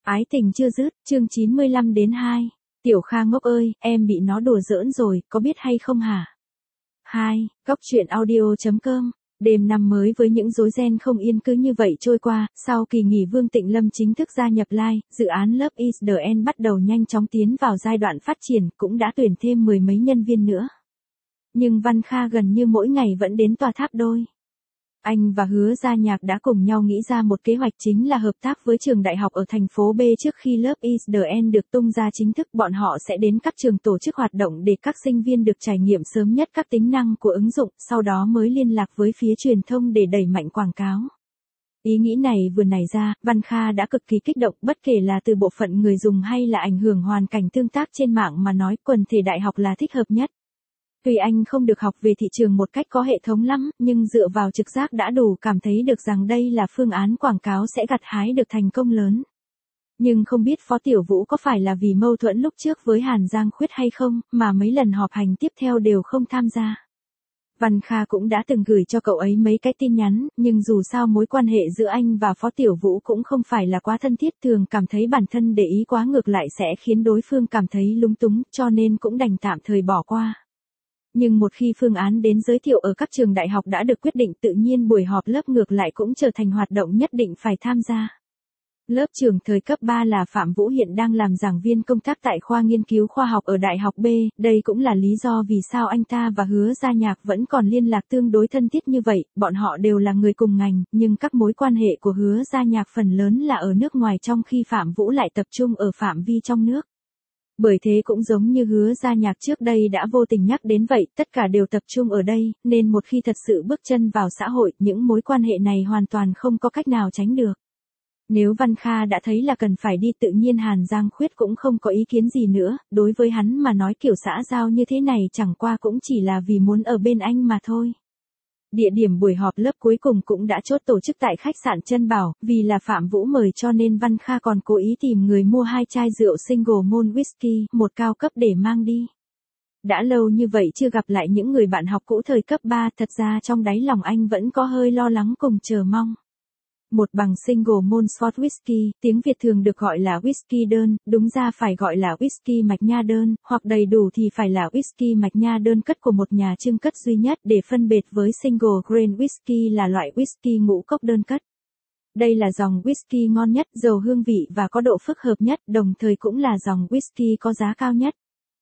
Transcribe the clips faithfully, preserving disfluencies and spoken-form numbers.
Ái tình chưa dứt, chương chín mươi lăm đến hai. Tiểu Kha ngốc ơi, em bị nó đùa giỡn rồi, có biết hay không hả? hai. Góc truyện audio chấm com. Đêm năm mới với những rối ren không yên cứ như vậy trôi qua, sau kỳ nghỉ Vương Tịnh Lâm chính thức gia nhập Line, dự án Love is the End bắt đầu nhanh chóng tiến vào giai đoạn phát triển, cũng đã tuyển thêm mười mấy nhân viên nữa. Nhưng Văn Kha gần như mỗi ngày vẫn đến tòa tháp đôi. Anh và Hứa Gia Nhạc đã cùng nhau nghĩ ra một kế hoạch, chính là hợp tác với trường đại học ở thành phố B. Trước khi Love is the End được tung ra chính thức, bọn họ sẽ đến các trường tổ chức hoạt động để các sinh viên được trải nghiệm sớm nhất các tính năng của ứng dụng, sau đó mới liên lạc với phía truyền thông để đẩy mạnh quảng cáo. Ý nghĩ này vừa nảy ra, Văn Kha đã cực kỳ kích động, bất kể là từ bộ phận người dùng hay là ảnh hưởng hoàn cảnh tương tác trên mạng mà nói, quần thể đại học là thích hợp nhất. Tuy anh không được học về thị trường một cách có hệ thống lắm, nhưng dựa vào trực giác đã đủ cảm thấy được rằng đây là phương án quảng cáo sẽ gặt hái được thành công lớn. Nhưng không biết Phó Tiểu Vũ có phải là vì mâu thuẫn lúc trước với Hàn Giang Khuyết hay không, mà mấy lần họp hành tiếp theo đều không tham gia. Văn Kha cũng đã từng gửi cho cậu ấy mấy cái tin nhắn, nhưng dù sao mối quan hệ giữa anh và Phó Tiểu Vũ cũng không phải là quá thân thiết, thường cảm thấy bản thân để ý quá ngược lại sẽ khiến đối phương cảm thấy lúng túng, cho nên cũng đành tạm thời bỏ qua. Nhưng một khi phương án đến giới thiệu ở các trường đại học đã được quyết định, tự nhiên buổi họp lớp ngược lại cũng trở thành hoạt động nhất định phải tham gia. Lớp trưởng thời cấp ba là Phạm Vũ hiện đang làm giảng viên công tác tại khoa nghiên cứu khoa học ở Đại học B, đây cũng là lý do vì sao anh ta và Hứa Gia Nhạc vẫn còn liên lạc tương đối thân thiết như vậy, bọn họ đều là người cùng ngành, nhưng các mối quan hệ của Hứa Gia Nhạc phần lớn là ở nước ngoài, trong khi Phạm Vũ lại tập trung ở phạm vi trong nước. Bởi thế cũng giống như Hứa Gia Nhạc trước đây đã vô tình nhắc đến vậy, tất cả đều tập trung ở đây, nên một khi thật sự bước chân vào xã hội, những mối quan hệ này hoàn toàn không có cách nào tránh được. Nếu Văn Kha đã thấy là cần phải đi, tự nhiên Hàn Giang Khuyết cũng không có ý kiến gì nữa, đối với hắn mà nói kiểu xã giao như thế này chẳng qua cũng chỉ là vì muốn ở bên anh mà thôi. Địa điểm buổi họp lớp cuối cùng cũng đã chốt tổ chức tại khách sạn Trân Bảo, vì là Phạm Vũ mời cho nên Văn Kha còn cố ý tìm người mua hai chai rượu single malt whisky, một cao cấp để mang đi. Đã lâu như vậy chưa gặp lại những người bạn học cũ thời cấp ba, thật ra trong đáy lòng anh vẫn có hơi lo lắng cùng chờ mong. Một bằng single malt short whisky, tiếng Việt thường được gọi là whisky đơn, đúng ra phải gọi là whisky mạch nha đơn, hoặc đầy đủ thì phải là whisky mạch nha đơn cất của một nhà trưng cất duy nhất, để phân biệt với single grain whisky là loại whisky ngũ cốc đơn cất. Đây là dòng whisky ngon nhất, giàu hương vị và có độ phức hợp nhất, đồng thời cũng là dòng whisky có giá cao nhất.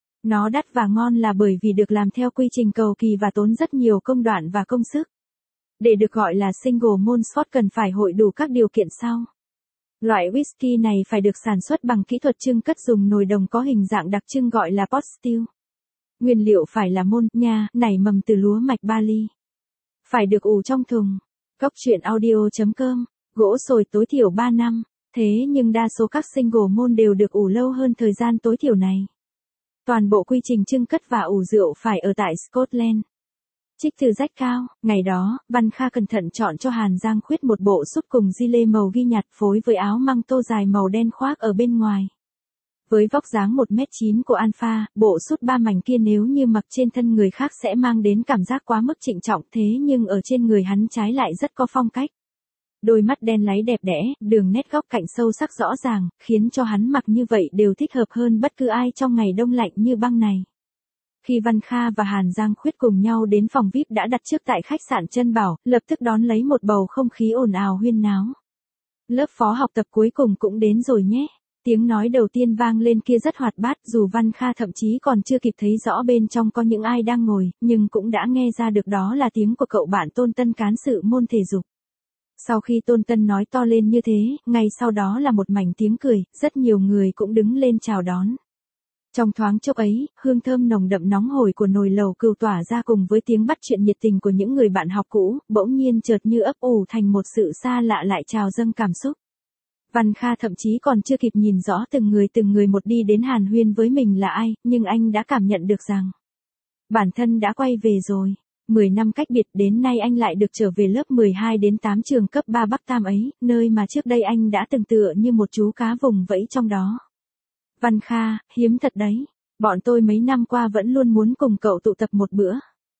Nó đắt và ngon là bởi vì được làm theo quy trình cầu kỳ và tốn rất nhiều công đoạn và công sức. Để được gọi là single malt short cần phải hội đủ các điều kiện sau. Loại whisky này phải được sản xuất bằng kỹ thuật trưng cất dùng nồi đồng có hình dạng đặc trưng gọi là pot still. Nguyên liệu phải là malt nha, nảy mầm từ lúa mạch barley. Phải được ủ trong thùng. Góc truyện audio chấm com. Gỗ sồi tối thiểu ba năm. Thế nhưng đa số các single malt đều được ủ lâu hơn thời gian tối thiểu này. Toàn bộ quy trình trưng cất và ủ rượu phải ở tại Scotland. Trích từ rách cao, ngày đó, Văn Kha cẩn thận chọn cho Hàn Giang Khuyết một bộ sút cùng gi lê màu ghi nhạt phối với áo măng tô dài màu đen khoác ở bên ngoài. Với vóc dáng một mét chín của Alpha, bộ sút ba mảnh kia nếu như mặc trên thân người khác sẽ mang đến cảm giác quá mức trịnh trọng, thế nhưng ở trên người hắn trái lại rất có phong cách. Đôi mắt đen láy đẹp đẽ, đường nét góc cạnh sâu sắc rõ ràng, khiến cho hắn mặc như vậy đều thích hợp hơn bất cứ ai trong ngày đông lạnh như băng này. Khi Văn Kha và Hàn Giang Khuyết cùng nhau đến phòng vi ai pi đã đặt trước tại khách sạn Trân Bảo, lập tức đón lấy một bầu không khí ồn ào huyên náo. Lớp phó học tập cuối cùng cũng đến rồi nhé. Tiếng nói đầu tiên vang lên kia rất hoạt bát, dù Văn Kha thậm chí còn chưa kịp thấy rõ bên trong có những ai đang ngồi, nhưng cũng đã nghe ra được đó là tiếng của cậu bạn Tôn Tân, cán sự môn thể dục. Sau khi Tôn Tân nói to lên như thế, ngay sau đó là một mảnh tiếng cười, rất nhiều người cũng đứng lên chào đón. Trong thoáng chốc ấy, hương thơm nồng đậm nóng hổi của nồi lẩu cừu tỏa ra cùng với tiếng bắt chuyện nhiệt tình của những người bạn học cũ, bỗng nhiên chợt như ấp ủ thành một sự xa lạ lại trào dâng cảm xúc. Văn Kha thậm chí còn chưa kịp nhìn rõ từng người từng người một đi đến hàn huyên với mình là ai, nhưng anh đã cảm nhận được rằng bản thân đã quay về rồi. mười năm cách biệt, đến nay anh lại được trở về lớp mười hai đến tám trường cấp ba Bắc Tam ấy, nơi mà trước đây anh đã từng tựa như một chú cá vùng vẫy trong đó. Văn Kha, hiếm thật đấy. Bọn tôi mấy năm qua vẫn luôn muốn cùng cậu tụ tập một bữa.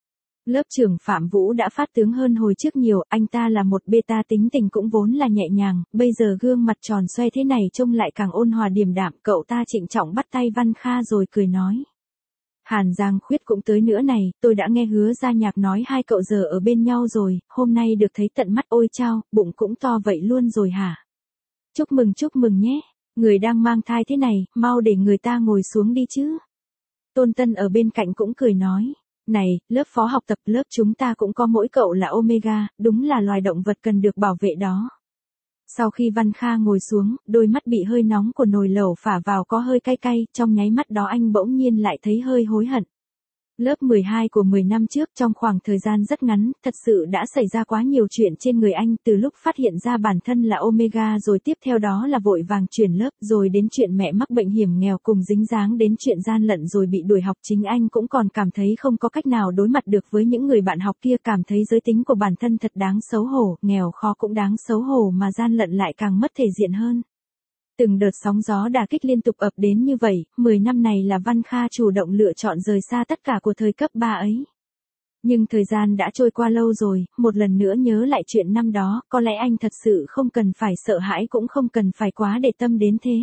Lớp trưởng Phạm Vũ đã phát tướng hơn hồi trước nhiều, anh ta là một beta tính tình cũng vốn là nhẹ nhàng, bây giờ gương mặt tròn xoay thế này trông lại càng ôn hòa điềm đạm, cậu ta trịnh trọng bắt tay Văn Kha rồi cười nói. Hàn Giang Khuyết cũng tới nữa này, tôi đã nghe Hứa Gia Nhạc nói hai cậu giờ ở bên nhau rồi, hôm nay được thấy tận mắt ôi chao, bụng cũng to vậy luôn rồi hả? Chúc mừng chúc mừng nhé, người đang mang thai thế này, mau để người ta ngồi xuống đi chứ. Tôn Tân ở bên cạnh cũng cười nói. Này, lớp phó học tập lớp chúng ta cũng có mỗi cậu là Omega, đúng là loài động vật cần được bảo vệ đó. Sau khi Văn Kha ngồi xuống, đôi mắt bị hơi nóng của nồi lẩu phả vào có hơi cay cay, trong nháy mắt đó anh bỗng nhiên lại thấy hơi hối hận. Lớp mười hai của mười năm trước trong khoảng thời gian rất ngắn, thật sự đã xảy ra quá nhiều chuyện trên người anh, từ lúc phát hiện ra bản thân là Omega rồi tiếp theo đó là vội vàng chuyển lớp, rồi đến chuyện mẹ mắc bệnh hiểm nghèo cùng dính dáng đến chuyện gian lận rồi bị đuổi học, chính anh cũng còn cảm thấy không có cách nào đối mặt được với những người bạn học kia, cảm thấy giới tính của bản thân thật đáng xấu hổ, nghèo khó cũng đáng xấu hổ mà gian lận lại càng mất thể diện hơn. Từng đợt sóng gió đả kích liên tục ập đến như vậy, mười năm này là Văn Kha chủ động lựa chọn rời xa tất cả của thời cấp ba ấy. Nhưng thời gian đã trôi qua lâu rồi, một lần nữa nhớ lại chuyện năm đó, có lẽ anh thật sự không cần phải sợ hãi cũng không cần phải quá để tâm đến thế.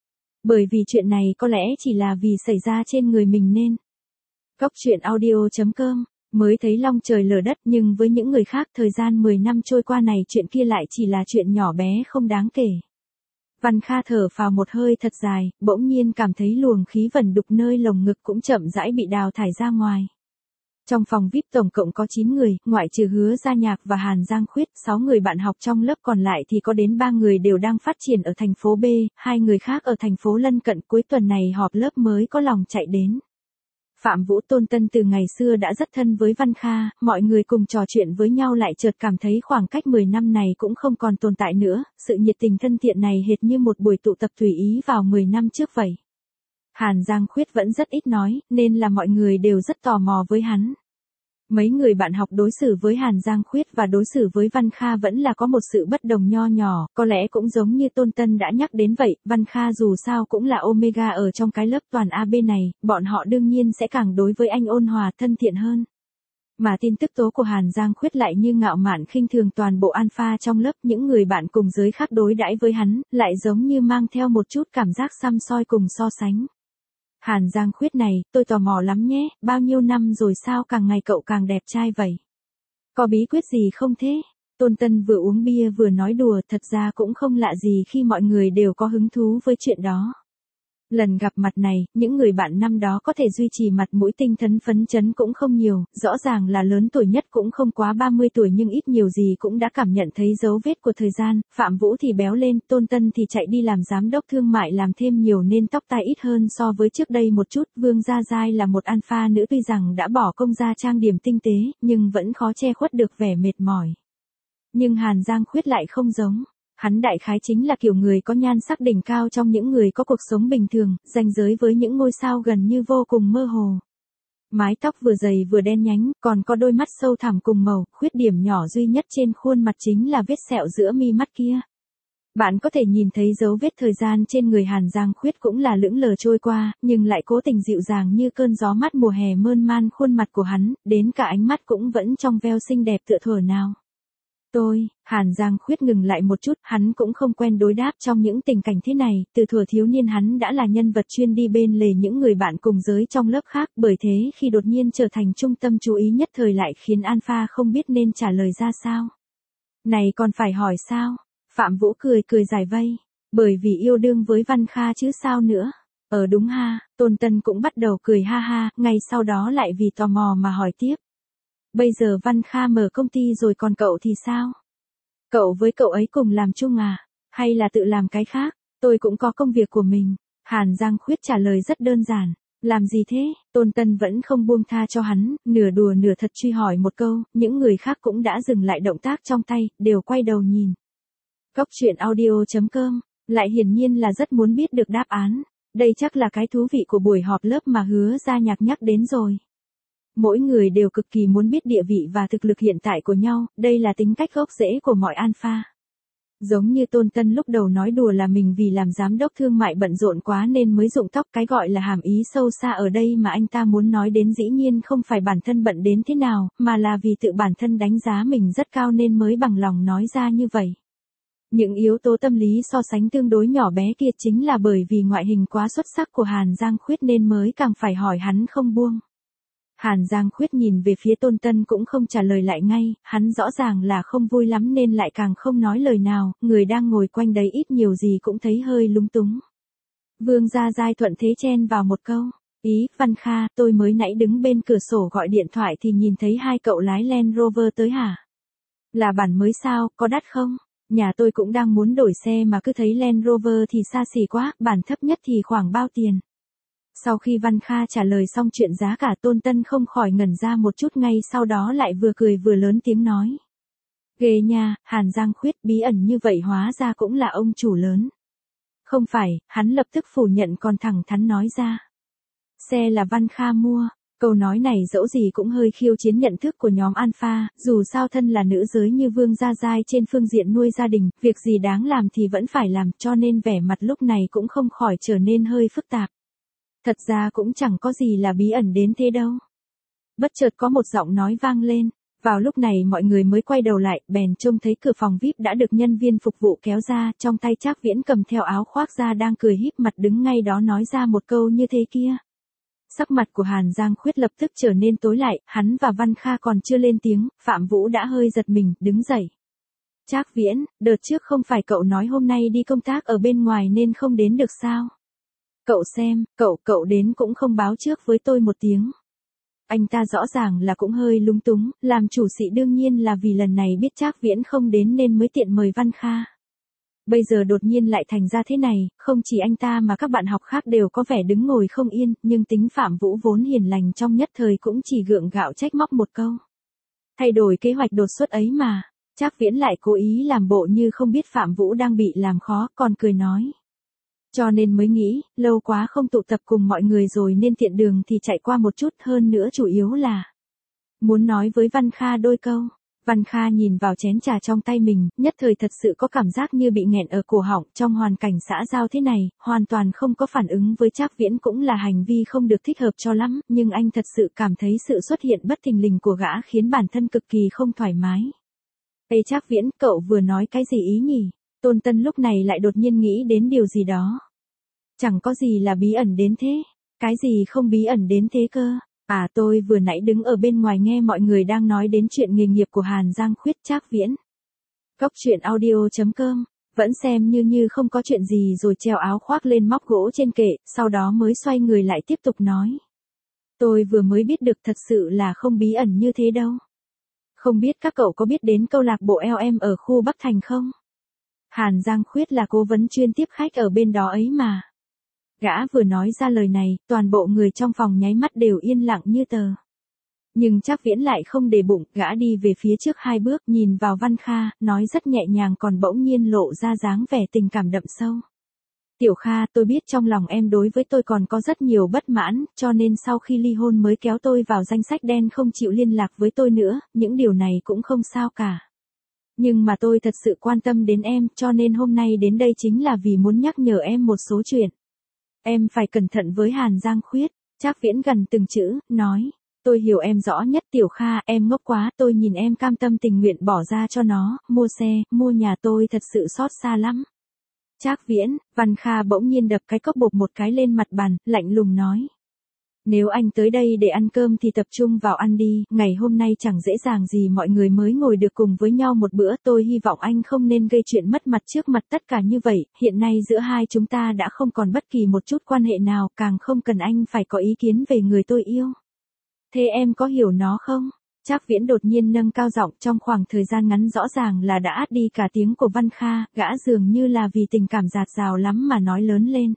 Bởi vì chuyện này có lẽ chỉ là vì xảy ra trên người mình nên. Góc truyện audio chấm com, mới thấy long trời lở đất nhưng với những người khác thời gian mười năm trôi qua này chuyện kia lại chỉ là chuyện nhỏ bé không đáng kể. Văn Kha thở phào một hơi thật dài, bỗng nhiên cảm thấy luồng khí vẩn đục nơi lồng ngực cũng chậm rãi bị đào thải ra ngoài. Trong phòng vi ai pi tổng cộng có chín người, ngoại trừ Hứa Gia Nhạc và Hàn Giang Khuyết, sáu người bạn học trong lớp còn lại thì có đến ba người đều đang phát triển ở thành phố B, hai người khác ở thành phố lân cận, cuối tuần này họp lớp mới có lòng chạy đến. Phạm Vũ Tôn Tân từ ngày xưa đã rất thân với Văn Kha, mọi người cùng trò chuyện với nhau lại chợt cảm thấy khoảng cách mười năm này cũng không còn tồn tại nữa, sự nhiệt tình thân thiện này hệt như một buổi tụ tập tùy ý vào mười năm trước vậy. Hàn Giang Khuyết vẫn rất ít nói, nên là mọi người đều rất tò mò với hắn. Mấy người bạn học đối xử với Hàn Giang Khuyết và đối xử với Văn Kha vẫn là có một sự bất đồng nho nhỏ, có lẽ cũng giống như Tôn Tân đã nhắc đến vậy, Văn Kha dù sao cũng là Omega ở trong cái lớp toàn a bê này, bọn họ đương nhiên sẽ càng đối với anh ôn hòa thân thiện hơn. Mà tin tức tố của Hàn Giang Khuyết lại như ngạo mạn khinh thường toàn bộ alpha trong lớp, những người bạn cùng giới khác đối đãi với hắn, lại giống như mang theo một chút cảm giác săm soi cùng so sánh. Hàn Giang Khuyết này, tôi tò mò lắm nhé, bao nhiêu năm rồi sao càng ngày cậu càng đẹp trai vậy? Có bí quyết gì không thế? Tôn Tân vừa uống bia vừa nói đùa, thật ra cũng không lạ gì khi mọi người đều có hứng thú với chuyện đó. Lần gặp mặt này, những người bạn năm đó có thể duy trì mặt mũi tinh thần phấn chấn cũng không nhiều, rõ ràng là lớn tuổi nhất cũng không quá ba mươi tuổi nhưng ít nhiều gì cũng đã cảm nhận thấy dấu vết của thời gian, Phạm Vũ thì béo lên, Tôn Tân thì chạy đi làm giám đốc thương mại làm thêm nhiều nên tóc tai ít hơn so với trước đây một chút, Vương Gia Giai là một alpha nữ tuy rằng đã bỏ công ra trang điểm tinh tế, nhưng vẫn khó che khuất được vẻ mệt mỏi. Nhưng Hàn Giang Khuyết lại không giống. Hắn đại khái chính là kiểu người có nhan sắc đỉnh cao trong những người có cuộc sống bình thường, ranh giới với những ngôi sao gần như vô cùng mơ hồ. Mái tóc vừa dày vừa đen nhánh, còn có đôi mắt sâu thẳm cùng màu, khuyết điểm nhỏ duy nhất trên khuôn mặt chính là vết sẹo giữa mi mắt kia. Bạn có thể nhìn thấy dấu vết thời gian trên người Hàn Giang Khuyết cũng là lững lờ trôi qua, nhưng lại cố tình dịu dàng như cơn gió mát mùa hè mơn man khuôn mặt của hắn, đến cả ánh mắt cũng vẫn trong veo xinh đẹp tựa thuở nào. Tôi, Hàn Giang Khuyết ngừng lại một chút, hắn cũng không quen đối đáp trong những tình cảnh thế này, từ thuở thiếu niên hắn đã là nhân vật chuyên đi bên lề những người bạn cùng giới trong lớp khác, bởi thế khi đột nhiên trở thành trung tâm chú ý nhất thời lại khiến Alpha không biết nên trả lời ra sao. Này còn phải hỏi sao? Phạm Vũ cười cười giải vây, bởi vì yêu đương với Văn Kha chứ sao nữa. Ờ đúng ha, Tôn Tân cũng bắt đầu cười ha ha, ngay sau đó lại vì tò mò mà hỏi tiếp. Bây giờ Văn Kha mở công ty rồi còn cậu thì sao? Cậu với cậu ấy cùng làm chung à? Hay là tự làm cái khác? Tôi cũng có công việc của mình. Hàn Giang Khuyết trả lời rất đơn giản. Làm gì thế? Tôn Tân vẫn không buông tha cho hắn, nửa đùa nửa thật truy hỏi một câu, những người khác cũng đã dừng lại động tác trong tay, đều quay đầu nhìn. Góc truyện audio chấm com, lại hiển nhiên là rất muốn biết được đáp án. Đây chắc là cái thú vị của buổi họp lớp mà Hứa Gia Nhạc nhắc đến rồi. Mỗi người đều cực kỳ muốn biết địa vị và thực lực hiện tại của nhau, đây là tính cách gốc rễ của mọi alpha. Giống như Tôn Tân lúc đầu nói đùa là mình vì làm giám đốc thương mại bận rộn quá nên mới rụng tóc, cái gọi là hàm ý sâu xa ở đây mà anh ta muốn nói đến dĩ nhiên không phải bản thân bận đến thế nào, mà là vì tự bản thân đánh giá mình rất cao nên mới bằng lòng nói ra như vậy. Những yếu tố tâm lý so sánh tương đối nhỏ bé kia chính là bởi vì ngoại hình quá xuất sắc của Hàn Giang Khuyết nên mới càng phải hỏi hắn không buông. Hàn Giang Khuyết nhìn về phía Tôn Tân cũng không trả lời lại ngay, hắn rõ ràng là không vui lắm nên lại càng không nói lời nào, người đang ngồi quanh đấy ít nhiều gì cũng thấy hơi lúng túng. Vương Gia Giai thuận thế chen vào một câu, ý, Văn Kha, tôi mới nãy đứng bên cửa sổ gọi điện thoại thì nhìn thấy hai cậu lái Land Rover tới hả? Là bản mới sao, có đắt không? Nhà tôi cũng đang muốn đổi xe mà cứ thấy Land Rover thì xa xỉ quá, bản thấp nhất thì khoảng bao tiền? Sau khi Văn Kha trả lời xong chuyện giá cả, Tôn Tân không khỏi ngẩn ra một chút, ngay sau đó lại vừa cười vừa lớn tiếng nói. Ghê nha, Hàn Giang Khuyết bí ẩn như vậy hóa ra cũng là ông chủ lớn. Không phải, hắn lập tức phủ nhận còn thẳng thắn nói ra. Xe là Văn Kha mua. Câu nói này dẫu gì cũng hơi khiêu chiến nhận thức của nhóm Alpha, dù sao thân là nữ giới như Vương Gia Giai trên phương diện nuôi gia đình, việc gì đáng làm thì vẫn phải làm, cho nên vẻ mặt lúc này cũng không khỏi trở nên hơi phức tạp. Thật ra cũng chẳng có gì là bí ẩn đến thế đâu. Bất chợt có một giọng nói vang lên, vào lúc này mọi người mới quay đầu lại, bèn trông thấy cửa phòng vi ai pi đã được nhân viên phục vụ kéo ra, trong tay Trác Viễn cầm theo áo khoác ra đang cười híp mặt đứng ngay đó nói ra một câu như thế kia. Sắc mặt của Hàn Giang Khuyết lập tức trở nên tối lại, hắn và Văn Kha còn chưa lên tiếng, Phạm Vũ đã hơi giật mình, đứng dậy. Trác Viễn, đợt trước không phải cậu nói hôm nay đi công tác ở bên ngoài nên không đến được sao? Cậu xem, cậu, cậu đến cũng không báo trước với tôi một tiếng. Anh ta rõ ràng là cũng hơi lúng túng, làm chủ sĩ đương nhiên là vì lần này biết Trác Viễn không đến nên mới tiện mời Văn Kha. Bây giờ đột nhiên lại thành ra thế này, không chỉ anh ta mà các bạn học khác đều có vẻ đứng ngồi không yên, nhưng tính Phạm Vũ vốn hiền lành trong nhất thời cũng chỉ gượng gạo trách móc một câu. Thay đổi kế hoạch đột xuất ấy mà, Trác Viễn lại cố ý làm bộ như không biết Phạm Vũ đang bị làm khó, còn cười nói. Cho nên mới nghĩ, lâu quá không tụ tập cùng mọi người rồi nên tiện đường thì chạy qua một chút, hơn nữa chủ yếu là muốn nói với Văn Kha đôi câu. Văn Kha nhìn vào chén trà trong tay mình, nhất thời thật sự có cảm giác như bị nghẹn ở cổ họng, trong hoàn cảnh xã giao thế này, hoàn toàn không có phản ứng với Trác Viễn cũng là hành vi không được thích hợp cho lắm, nhưng anh thật sự cảm thấy sự xuất hiện bất thình lình của gã khiến bản thân cực kỳ không thoải mái. Ê Trác Viễn, cậu vừa nói cái gì ý nhỉ? Tôn Tân lúc này lại đột nhiên nghĩ đến điều gì đó. Chẳng có gì là bí ẩn đến thế. Cái gì không bí ẩn đến thế cơ? À tôi vừa nãy đứng ở bên ngoài nghe mọi người đang nói đến chuyện nghề nghiệp của Hàn Giang Khuyết. Trác Viễn. Cốc truyện audio chấm com. Vẫn xem như như không có chuyện gì rồi treo áo khoác lên móc gỗ trên kệ, sau đó mới xoay người lại tiếp tục nói. Tôi vừa mới biết được thật sự là không bí ẩn như thế đâu. Không biết các cậu có biết đến câu lạc bộ L M ở khu Bắc Thành không? Hàn Giang Khuyết là cố vấn chuyên tiếp khách ở bên đó ấy mà. Gã vừa nói ra lời này, toàn bộ người trong phòng nháy mắt đều yên lặng như tờ. Nhưng Trác Viễn lại không để bụng, gã đi về phía trước hai bước, nhìn vào Văn Kha, nói rất nhẹ nhàng còn bỗng nhiên lộ ra dáng vẻ tình cảm đậm sâu. Tiểu Kha, tôi biết trong lòng em đối với tôi còn có rất nhiều bất mãn, cho nên sau khi ly hôn mới kéo tôi vào danh sách đen không chịu liên lạc với tôi nữa, những điều này cũng không sao cả. Nhưng mà tôi thật sự quan tâm đến em, cho nên hôm nay đến đây chính là vì muốn nhắc nhở em một số chuyện. Em phải cẩn thận với Hàn Giang Khuyết. Trác Viễn gần từng chữ, nói. Tôi hiểu em rõ nhất Tiểu Kha, em ngốc quá, tôi nhìn em cam tâm tình nguyện bỏ ra cho nó, mua xe, mua nhà, tôi thật sự xót xa lắm. Trác Viễn, Văn Kha bỗng nhiên đập cái cốc bột một cái lên mặt bàn, lạnh lùng nói. Nếu anh tới đây để ăn cơm thì tập trung vào ăn đi, ngày hôm nay chẳng dễ dàng gì mọi người mới ngồi được cùng với nhau một bữa, tôi hy vọng anh không nên gây chuyện mất mặt trước mặt tất cả như vậy, hiện nay giữa hai chúng ta đã không còn bất kỳ một chút quan hệ nào, càng không cần anh phải có ý kiến về người tôi yêu. Thế em có hiểu nó không? Trác Viễn đột nhiên nâng cao giọng, trong khoảng thời gian ngắn rõ ràng là đã át đi cả tiếng của Văn Kha, gã dường như là vì tình cảm dạt dào lắm mà nói lớn lên.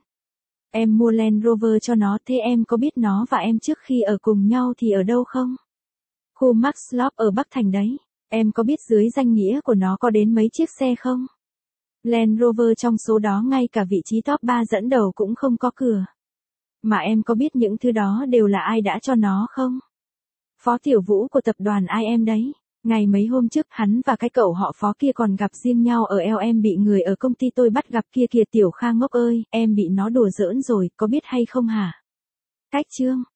Em mua Land Rover cho nó, thế em có biết nó và em trước khi ở cùng nhau thì ở đâu không? Khu Max Lop ở Bắc Thành đấy. Em có biết dưới danh nghĩa của nó có đến mấy chiếc xe không? Land Rover trong số đó ngay cả vị trí top ba dẫn đầu cũng không có cửa. Mà em có biết những thứ đó đều là ai đã cho nó không? Phó Tiểu Vũ của tập đoàn i em đấy. Ngày mấy hôm trước hắn và cái cậu họ Phó kia còn gặp riêng nhau ở eo em bị người ở công ty tôi bắt gặp kia kìa Tiểu Kha ngốc ơi, em bị nó đùa giỡn rồi, có biết hay không hả? Cách chương.